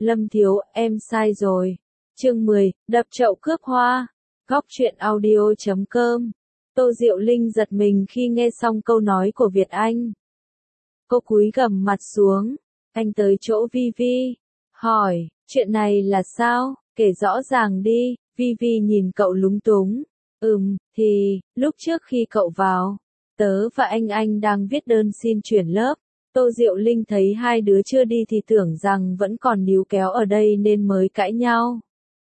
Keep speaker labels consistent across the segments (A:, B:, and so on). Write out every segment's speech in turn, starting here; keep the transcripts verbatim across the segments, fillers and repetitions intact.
A: Lâm Thiếu, em sai rồi. Chương mười, đập chậu cướp hoa. Góc truyện audio chấm com. Tô Diệu Linh giật mình khi nghe xong câu nói của Việt Anh. Cô cúi gằm mặt xuống. Anh tới chỗ Vi Vi. Hỏi, chuyện này là sao? Kể rõ ràng đi. Vi Vi nhìn cậu lúng túng. Ừm, thì, lúc trước khi cậu vào, tớ và anh anh đang viết đơn xin chuyển lớp. Tô Diệu Linh thấy hai đứa chưa đi thì tưởng rằng vẫn còn níu kéo ở đây nên mới cãi nhau.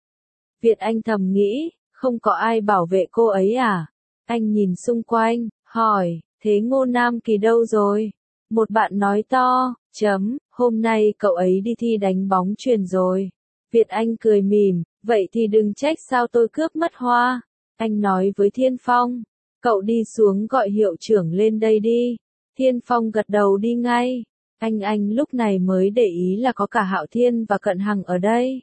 A: Việt Anh thầm nghĩ, không có ai bảo vệ cô ấy à? Anh nhìn xung quanh, hỏi, thế Ngô Nam Kỳ đâu rồi? Một bạn nói to, chấm, hôm nay cậu ấy đi thi đánh bóng chuyền rồi. Việt Anh cười mỉm, vậy thì đừng trách sao tôi cướp mất hoa. Anh nói với Thiên Phong, cậu đi xuống gọi hiệu trưởng lên đây đi. Thiên Phong gật đầu đi ngay. Anh anh lúc này mới để ý là có cả Hạo Thiên và Cận Hằng ở đây.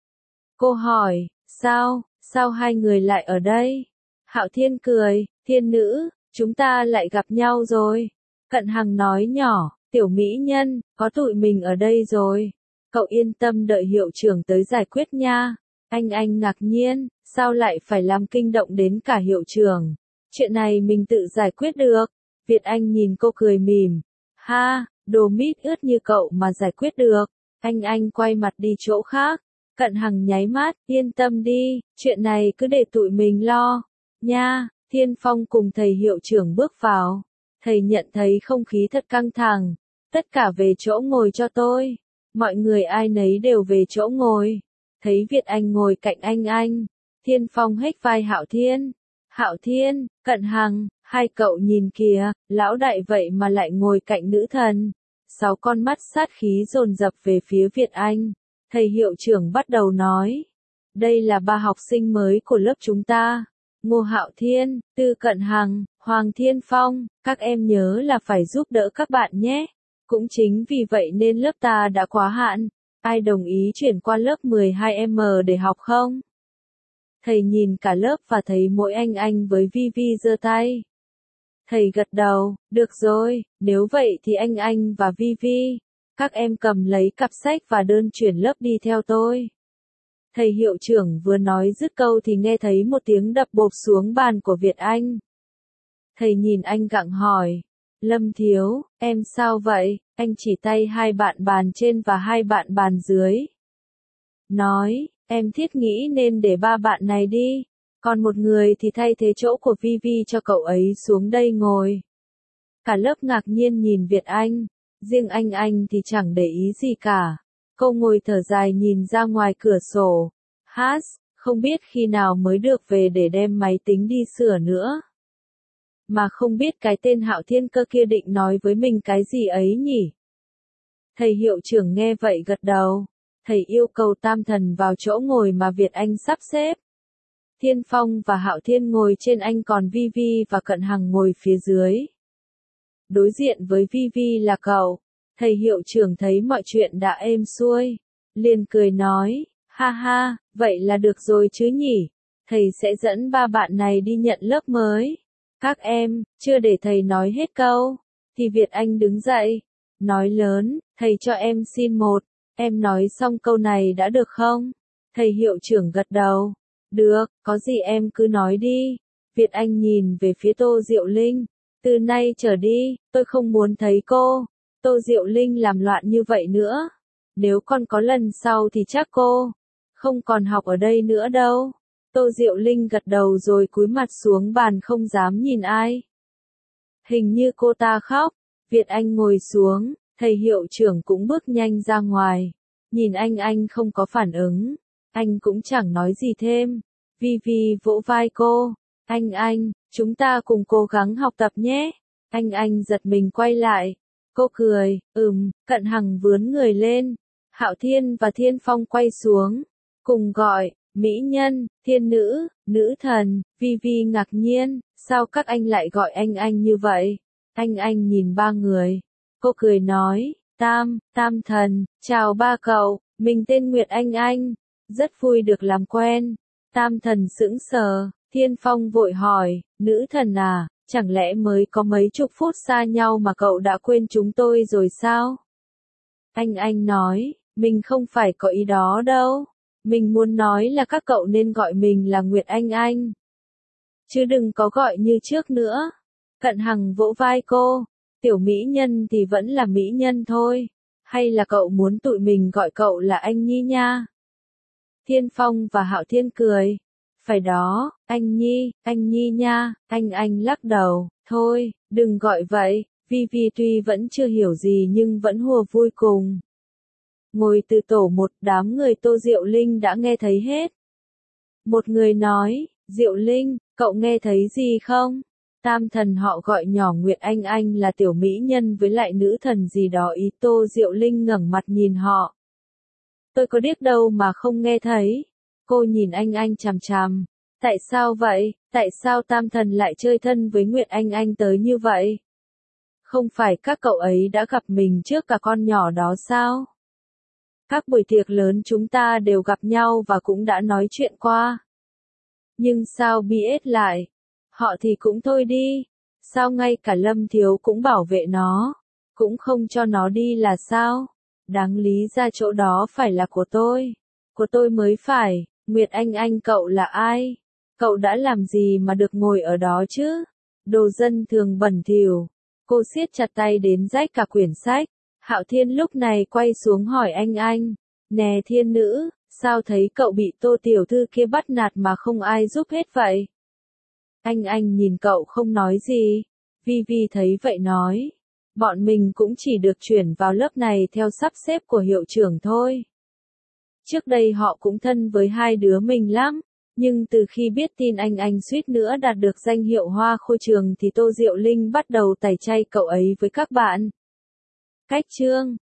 A: Cô hỏi, sao, sao hai người lại ở đây? Hạo Thiên cười, Thiên nữ, chúng ta lại gặp nhau rồi. Cận Hằng nói nhỏ, tiểu mỹ nhân, có tụi mình ở đây rồi. Cậu yên tâm đợi hiệu trưởng tới giải quyết nha. Anh anh ngạc nhiên, sao lại phải làm kinh động đến cả hiệu trưởng? Chuyện này mình tự giải quyết được. Việt Anh nhìn cô cười mỉm. Ha, đồ mít ướt như cậu mà giải quyết được. Anh anh quay mặt đi chỗ khác. Cận Hằng nháy mắt, yên tâm đi, chuyện này cứ để tụi mình lo. Nha, Thiên Phong cùng thầy hiệu trưởng bước vào. Thầy nhận thấy không khí thật căng thẳng. Tất cả về chỗ ngồi cho tôi. Mọi người ai nấy đều về chỗ ngồi. Thấy Việt Anh ngồi cạnh anh anh. Thiên Phong hếch vai Hạo Thiên. Hạo Thiên, Cận Hằng, hai cậu nhìn kìa, lão đại vậy mà lại ngồi cạnh nữ thần. Sáu con mắt sát khí dồn dập về phía Việt Anh. Thầy hiệu trưởng bắt đầu nói. Đây là ba học sinh mới của lớp chúng ta. Ngô Hạo Thiên, Tư Cận Hằng, Hoàng Thiên Phong, các em nhớ là phải giúp đỡ các bạn nhé. Cũng chính vì vậy nên lớp ta đã quá hạn. Ai đồng ý chuyển qua lớp mười hai M để học không? Thầy nhìn cả lớp và thấy mỗi anh anh với Vi Vi giơ tay. Thầy gật đầu, được rồi, nếu vậy thì anh anh và Vi Vi, các em cầm lấy cặp sách và đơn chuyển lớp đi theo tôi. Thầy hiệu trưởng vừa nói dứt câu thì nghe thấy một tiếng đập bộp xuống bàn của Việt Anh. Thầy nhìn anh gặng hỏi, Lâm Thiếu, em sao vậy? Anh chỉ tay hai bạn bàn trên và hai bạn bàn dưới. Nói, em thiết nghĩ nên để ba bạn này đi, còn một người thì thay thế chỗ của Vi Vi cho cậu ấy xuống đây ngồi. Cả lớp ngạc nhiên nhìn Việt Anh, riêng anh anh thì chẳng để ý gì cả. Cô ngồi thở dài nhìn ra ngoài cửa sổ. Hát, không biết khi nào mới được về để đem máy tính đi sửa nữa. Mà không biết cái tên Hạo Thiên cơ kia định nói với mình cái gì ấy nhỉ? Thầy hiệu trưởng nghe vậy gật đầu. Thầy yêu cầu tam thần vào chỗ ngồi mà Việt Anh sắp xếp. Thiên Phong và Hạo Thiên ngồi trên anh còn Vi Vi và Cận Hằng ngồi phía dưới. Đối diện với Vi Vi là cậu. Thầy hiệu trưởng thấy mọi chuyện đã êm xuôi. Liền cười nói, ha ha, vậy là được rồi chứ nhỉ? Thầy sẽ dẫn ba bạn này đi nhận lớp mới. Các em, chưa để thầy nói hết câu. Thì Việt Anh đứng dậy. Nói lớn, thầy cho em xin một. Em nói xong câu này đã được không? Thầy hiệu trưởng gật đầu. Được, có gì em cứ nói đi. Việt Anh nhìn về phía Tô Diệu Linh. Từ nay trở đi, tôi không muốn thấy cô, Tô Diệu Linh làm loạn như vậy nữa. Nếu còn có lần sau thì chắc cô không còn học ở đây nữa đâu. Tô Diệu Linh gật đầu rồi cúi mặt xuống bàn không dám nhìn ai. Hình như cô ta khóc. Việt Anh ngồi xuống, thầy hiệu trưởng cũng bước nhanh ra ngoài. Nhìn anh anh không có phản ứng. Anh cũng chẳng nói gì thêm. Vi Vi vỗ vai cô. Anh anh, chúng ta cùng cố gắng học tập nhé. Anh anh giật mình quay lại. Cô cười, ừm, Cận Hằng vướn người lên. Hạo Thiên và Thiên Phong quay xuống. Cùng gọi, mỹ nhân, thiên nữ, nữ thần. Vi Vi ngạc nhiên, sao các anh lại gọi anh anh như vậy? Anh anh nhìn ba người. Cô cười nói, Tam, Tam thần, chào ba cậu, mình tên Nguyệt Anh Anh. Rất vui được làm quen. Tam thần sững sờ. Thiên Phong vội hỏi, nữ thần à, chẳng lẽ mới có mấy chục phút xa nhau mà cậu đã quên chúng tôi rồi sao? Anh anh nói, Mình không phải có ý đó đâu. Mình muốn nói là các cậu nên gọi mình là Nguyệt Anh Anh. Chứ đừng có gọi như trước nữa. Cận Hằng vỗ vai cô. Tiểu mỹ nhân thì vẫn là mỹ nhân thôi. Hay là cậu muốn tụi mình gọi cậu là anh Nhi nha? Thiên Phong và Hạo Thiên cười. Phải đó, anh Nhi, anh Nhi nha, anh anh lắc đầu. Thôi, đừng gọi vậy. Vi Vi tuy vẫn chưa hiểu gì nhưng vẫn hùa vui cùng. Ngồi từ tổ một đám người Tô Diệu Linh đã nghe thấy hết. Một người nói, Diệu Linh, cậu nghe thấy gì không? Tam thần họ gọi nhỏ Nguyệt Anh Anh là tiểu mỹ nhân với lại nữ thần gì đó ý. Tô Diệu Linh ngẩng mặt nhìn họ. Tôi có điếc đâu mà không nghe thấy. Cô nhìn anh anh chằm chằm. Tại sao vậy? Tại sao tam thần lại chơi thân với Nguyệt Anh Anh tới như vậy? Không phải các cậu ấy đã gặp mình trước cả con nhỏ đó sao? Các buổi tiệc lớn chúng ta đều gặp nhau và cũng đã nói chuyện qua. Nhưng sao bê ét lại? Họ thì cũng thôi đi. Sao ngay cả Lâm Thiếu cũng bảo vệ nó? Cũng không cho nó đi là sao? Đáng lý ra chỗ đó phải là của tôi. Của tôi mới phải. Nguyệt Anh Anh cậu là ai? Cậu đã làm gì mà được ngồi ở đó chứ? Đồ dân thường bẩn thỉu. Cô siết chặt tay đến rách cả quyển sách. Hạo Thiên lúc này quay xuống hỏi anh anh. Nè Thiên nữ, sao thấy cậu bị Tô tiểu thư kia bắt nạt mà không ai giúp hết vậy? Anh anh nhìn cậu không nói gì. Vi Vi thấy vậy nói. Bọn mình cũng chỉ được chuyển vào lớp này theo sắp xếp của hiệu trưởng thôi. Trước đây họ cũng thân với hai đứa mình lắm. Nhưng từ khi biết tin anh anh suýt nữa đạt được danh hiệu hoa khôi trường thì Tô Diệu Linh bắt đầu tẩy chay cậu ấy với các bạn. Cách chương